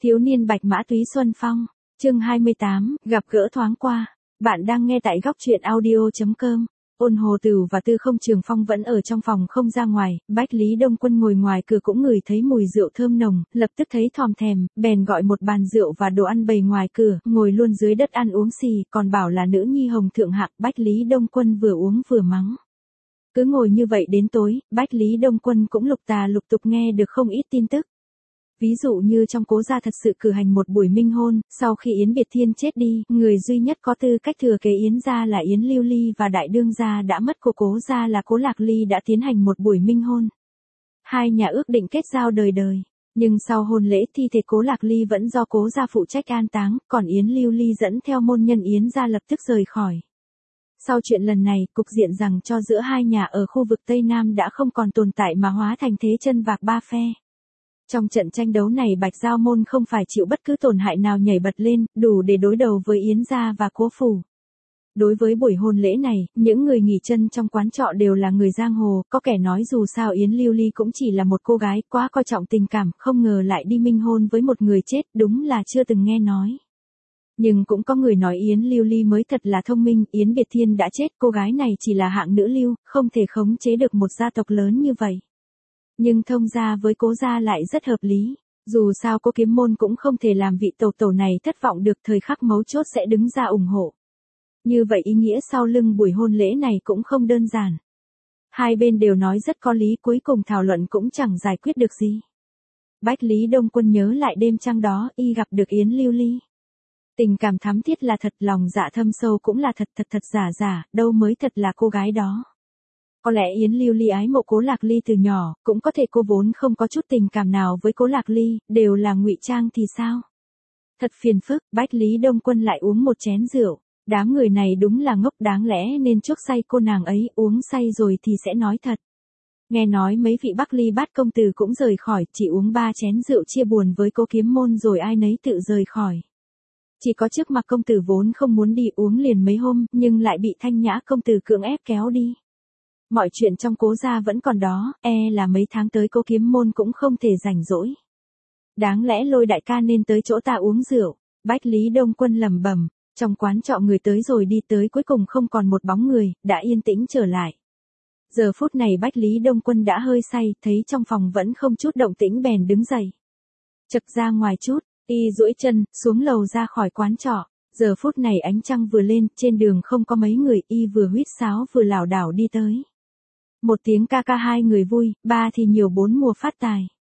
Thiếu niên bạch mã túy xuân phong, chương 28, gặp gỡ thoáng qua. Bạn đang nghe tại góc truyện audio.com. Ôn Hồ Tửu và Tư Không Trường Phong vẫn ở trong phòng không ra ngoài, Bách Lý Đông Quân ngồi ngoài cửa cũng ngửi thấy mùi rượu thơm nồng, lập tức thấy thòm thèm, bèn gọi một bàn rượu và đồ ăn bày ngoài cửa, ngồi luôn dưới đất ăn uống xì, còn bảo là nữ nhi hồng thượng hạng. Bách Lý Đông Quân vừa uống vừa mắng. Cứ ngồi như vậy đến tối, Bách Lý Đông Quân cũng lục tục nghe được không ít tin tức. Ví dụ như trong Cố gia thật sự cử hành một buổi minh hôn, sau khi Yến Biệt Thiên chết đi, người duy nhất có tư cách thừa kế Yến gia là Yến Lưu Ly và đại đương gia đã mất của Cố gia là Cố Lạc Ly đã tiến hành một buổi minh hôn. Hai nhà ước định kết giao đời đời, nhưng sau hôn lễ thi thể Cố Lạc Ly vẫn do Cố gia phụ trách an táng, còn Yến Lưu Ly dẫn theo môn nhân Yến gia lập tức rời khỏi. Sau chuyện lần này, cục diện rằng cho giữa hai nhà ở khu vực Tây Nam đã không còn tồn tại mà hóa thành thế chân vạc ba phe. Trong trận tranh đấu này Bạch Giao môn không phải chịu bất cứ tổn hại nào nhảy bật lên, đủ để đối đầu với Yến gia và Cố phủ. Đối với buổi hôn lễ này, những người nghỉ chân trong quán trọ đều là người giang hồ, có kẻ nói dù sao Yến Lưu Ly cũng chỉ là một cô gái quá coi trọng tình cảm, không ngờ lại đi minh hôn với một người chết, đúng là chưa từng nghe nói. Nhưng cũng có người nói Yến Lưu Ly mới thật là thông minh, Yến Biệt Thiên đã chết, cô gái này chỉ là hạng nữ lưu, không thể khống chế được một gia tộc lớn như vậy. Nhưng thông gia với Cố gia lại rất hợp lý, dù sao Cố Kiếm Môn cũng không thể làm vị tổ này thất vọng được, thời khắc mấu chốt sẽ đứng ra ủng hộ. Như vậy ý nghĩa sau lưng buổi hôn lễ này cũng không đơn giản. Hai bên đều nói rất có lý, cuối cùng thảo luận cũng chẳng giải quyết được gì. Bách Lý Đông Quân nhớ lại đêm trăng đó y gặp được Yến Lưu Ly. Tình cảm thắm thiết là thật, lòng dạ thâm sâu cũng là thật giả, đâu mới thật là cô gái đó. Có lẽ Yến Lưu Ly ái mộ Cố Lạc Ly từ nhỏ, cũng có thể cô vốn không có chút tình cảm nào với Cố Lạc Ly, đều là ngụy trang thì sao? Thật phiền phức, Bách Lý Đông Quân lại uống một chén rượu. Đám người này đúng là ngốc, đáng lẽ nên chuốc say cô nàng ấy, uống say rồi thì sẽ nói thật. Nghe nói mấy vị Bắc Ly Bát công tử cũng rời khỏi, chỉ uống 3 chén rượu chia buồn với Cố Kiếm Môn rồi ai nấy tự rời khỏi. Chỉ có Trước Mặc công tử vốn không muốn đi, uống liền mấy hôm, nhưng lại bị Thanh Nhã công tử cưỡng ép kéo đi. Mọi chuyện trong Cố gia vẫn còn đó, là mấy tháng tới Cố Kiếm Môn cũng không thể rảnh rỗi. Đáng lẽ Lôi đại ca nên tới chỗ ta uống rượu. Bách Lý Đông Quân lẩm bẩm. Trong quán trọ người tới rồi đi tới, cuối cùng không còn một bóng người, đã yên tĩnh trở lại. Giờ phút này Bách Lý Đông Quân đã hơi say, thấy trong phòng vẫn không chút động tĩnh bèn đứng dậy. Chậc ra ngoài chút, y duỗi chân, xuống lầu ra khỏi quán trọ. Giờ phút này ánh trăng vừa lên, trên đường không có mấy người, y vừa huýt sáo vừa lảo đảo đi tới. Một tiếng ca ca hai người vui, ba thì nhiều bốn mùa phát tài.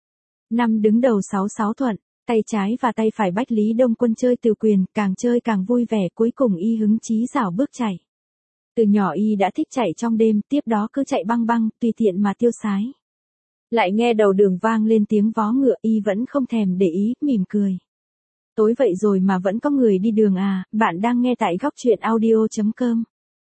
Năm đứng đầu sáu thuận. Tay trái và tay phải Bách Lý Đông Quân chơi từ quyền, càng chơi càng vui vẻ, cuối cùng y hứng chí rảo bước chạy. Từ nhỏ y đã thích chạy trong đêm, tiếp đó cứ chạy băng, tùy tiện mà tiêu sái. Lại nghe đầu đường vang lên tiếng vó ngựa, y vẫn không thèm để ý, mỉm cười. Tối vậy rồi mà vẫn có người đi đường à, bạn đang nghe tại góc truyện audio.com.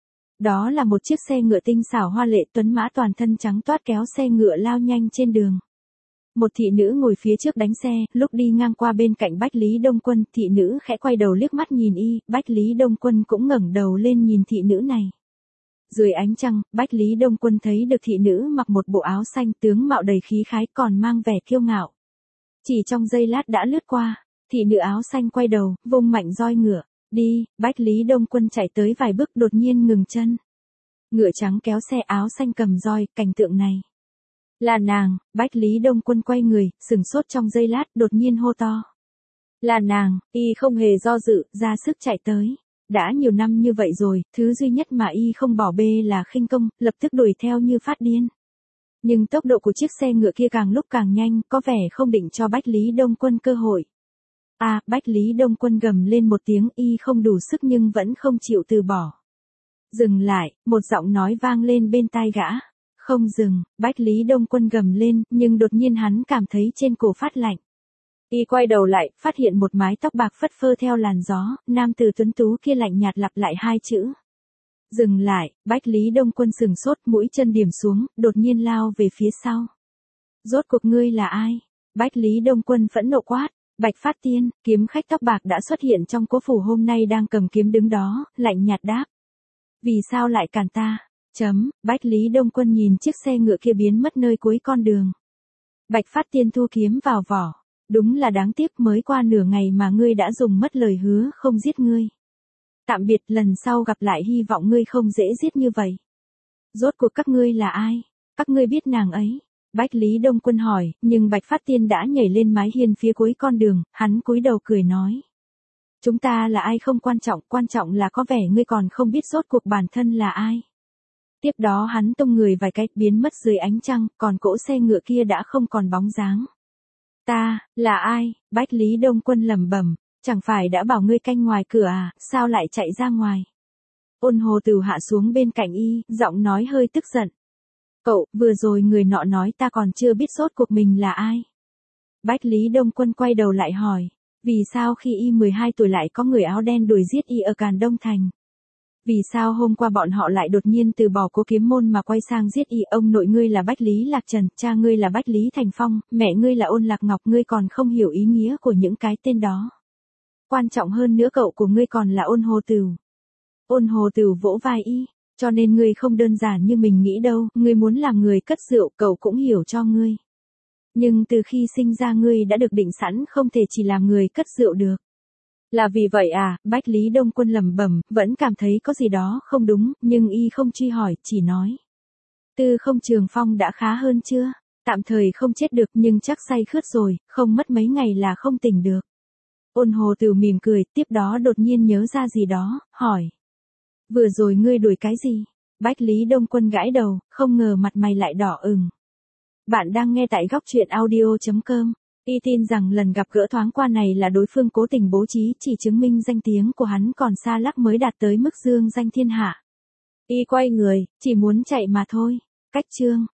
Đó là một chiếc xe ngựa tinh xảo hoa lệ, tuấn mã toàn thân trắng toát kéo xe ngựa lao nhanh trên đường. Một thị nữ ngồi phía trước đánh xe, lúc đi ngang qua bên cạnh Bách Lý Đông Quân, thị nữ khẽ quay đầu liếc mắt nhìn y, Bách Lý Đông Quân cũng ngẩng đầu lên nhìn thị nữ này. Dưới ánh trăng, Bách Lý Đông Quân thấy được thị nữ mặc một bộ áo xanh, tướng mạo đầy khí khái còn mang vẻ kiêu ngạo. Chỉ trong giây lát đã lướt qua, thị nữ áo xanh quay đầu, vung mạnh roi ngựa, đi. Bách Lý Đông Quân chạy tới vài bước đột nhiên ngừng chân. Ngựa trắng kéo xe, áo xanh cầm roi, cảnh tượng này. Là nàng. Bách Lý Đông Quân quay người, sừng sốt trong giây lát, đột nhiên hô to. Là nàng, y không hề do dự, ra sức chạy tới. Đã nhiều năm như vậy rồi, thứ duy nhất mà y không bỏ bê là khinh công, lập tức đuổi theo như phát điên. Nhưng tốc độ của chiếc xe ngựa kia càng lúc càng nhanh, có vẻ không định cho Bách Lý Đông Quân cơ hội. Bách Lý Đông Quân gầm lên một tiếng, y không đủ sức nhưng vẫn không chịu từ bỏ. Dừng lại, một giọng nói vang lên bên tai gã. Không dừng, Bách Lý Đông Quân gầm lên, nhưng đột nhiên hắn cảm thấy trên cổ phát lạnh. Y quay đầu lại, phát hiện một mái tóc bạc phất phơ theo làn gió, nam tử tuấn tú kia lạnh nhạt lặp lại hai chữ. Dừng lại. Bách Lý Đông Quân sừng sốt, mũi chân điểm xuống, đột nhiên lao về phía sau. Rốt cuộc ngươi là ai? Bách Lý Đông Quân phẫn nộ quát. Bạch Phát Tiên, kiếm khách tóc bạc đã xuất hiện trong Cố phủ hôm nay đang cầm kiếm đứng đó, lạnh nhạt đáp. Vì sao lại cản ta? Bách Lý Đông Quân nhìn chiếc xe ngựa kia biến mất nơi cuối con đường. Bạch Phát Tiên thu kiếm vào vỏ. Đúng là đáng tiếc, mới qua nửa ngày mà ngươi đã dùng mất lời hứa không giết ngươi. Tạm biệt, lần sau gặp lại hy vọng ngươi không dễ giết như vậy. Rốt cuộc các ngươi là ai? Các ngươi biết nàng ấy? Bách Lý Đông Quân hỏi, nhưng Bạch Phát Tiên đã nhảy lên mái hiên phía cuối con đường, hắn cúi đầu cười nói. Chúng ta là ai không quan trọng là có vẻ ngươi còn không biết rốt cuộc bản thân là ai. Tiếp đó hắn tung người vài cái, biến mất dưới ánh trăng, còn cỗ xe ngựa kia đã không còn bóng dáng. Ta, là ai? Bách Lý Đông Quân lẩm bẩm, chẳng phải đã bảo ngươi canh ngoài cửa à, sao lại chạy ra ngoài? Ôn Hồ Tửu hạ xuống bên cạnh y, giọng nói hơi tức giận. Cậu, vừa rồi người nọ nói ta còn chưa biết rốt cuộc mình là ai. Bách Lý Đông Quân quay đầu lại hỏi, vì sao khi y 12 tuổi lại có người áo đen đuổi giết y ở Càn Đông Thành? Vì sao hôm qua bọn họ lại đột nhiên từ bỏ Cố Kiếm Môn mà quay sang giết y? Ông nội ngươi là Bách Lý Lạc Trần, cha ngươi là Bách Lý Thành Phong, mẹ ngươi là Ôn Lạc Ngọc, ngươi còn không hiểu ý nghĩa của những cái tên đó. Quan trọng hơn nữa, cậu của ngươi còn là Ôn Hồ Tửu. Ôn Hồ Tửu vỗ vai y, cho nên ngươi không đơn giản như mình nghĩ đâu, ngươi muốn làm người cất rượu, cậu cũng hiểu cho ngươi. Nhưng từ khi sinh ra ngươi đã được định sẵn không thể chỉ làm người cất rượu được. Là vì vậy à? Bách Lý Đông Quân lẩm bẩm, vẫn cảm thấy có gì đó không đúng, nhưng y không truy hỏi, chỉ nói. Tư Không Trường Phong đã khá hơn chưa? Tạm thời không chết được nhưng chắc say khướt rồi, không mất mấy ngày là không tỉnh được. Ôn Hồ Tửu mỉm cười, tiếp đó đột nhiên nhớ ra gì đó, hỏi. Vừa rồi ngươi đuổi cái gì? Bách Lý Đông Quân gãi đầu, không ngờ mặt mày lại đỏ ửng. Bạn đang nghe tại góc truyện audio.com. Y tin rằng lần gặp gỡ thoáng qua này là đối phương cố tình bố trí, chỉ chứng minh danh tiếng của hắn còn xa lắc mới đạt tới mức dương danh thiên hạ. Y quay người, chỉ muốn chạy mà thôi. Cách chương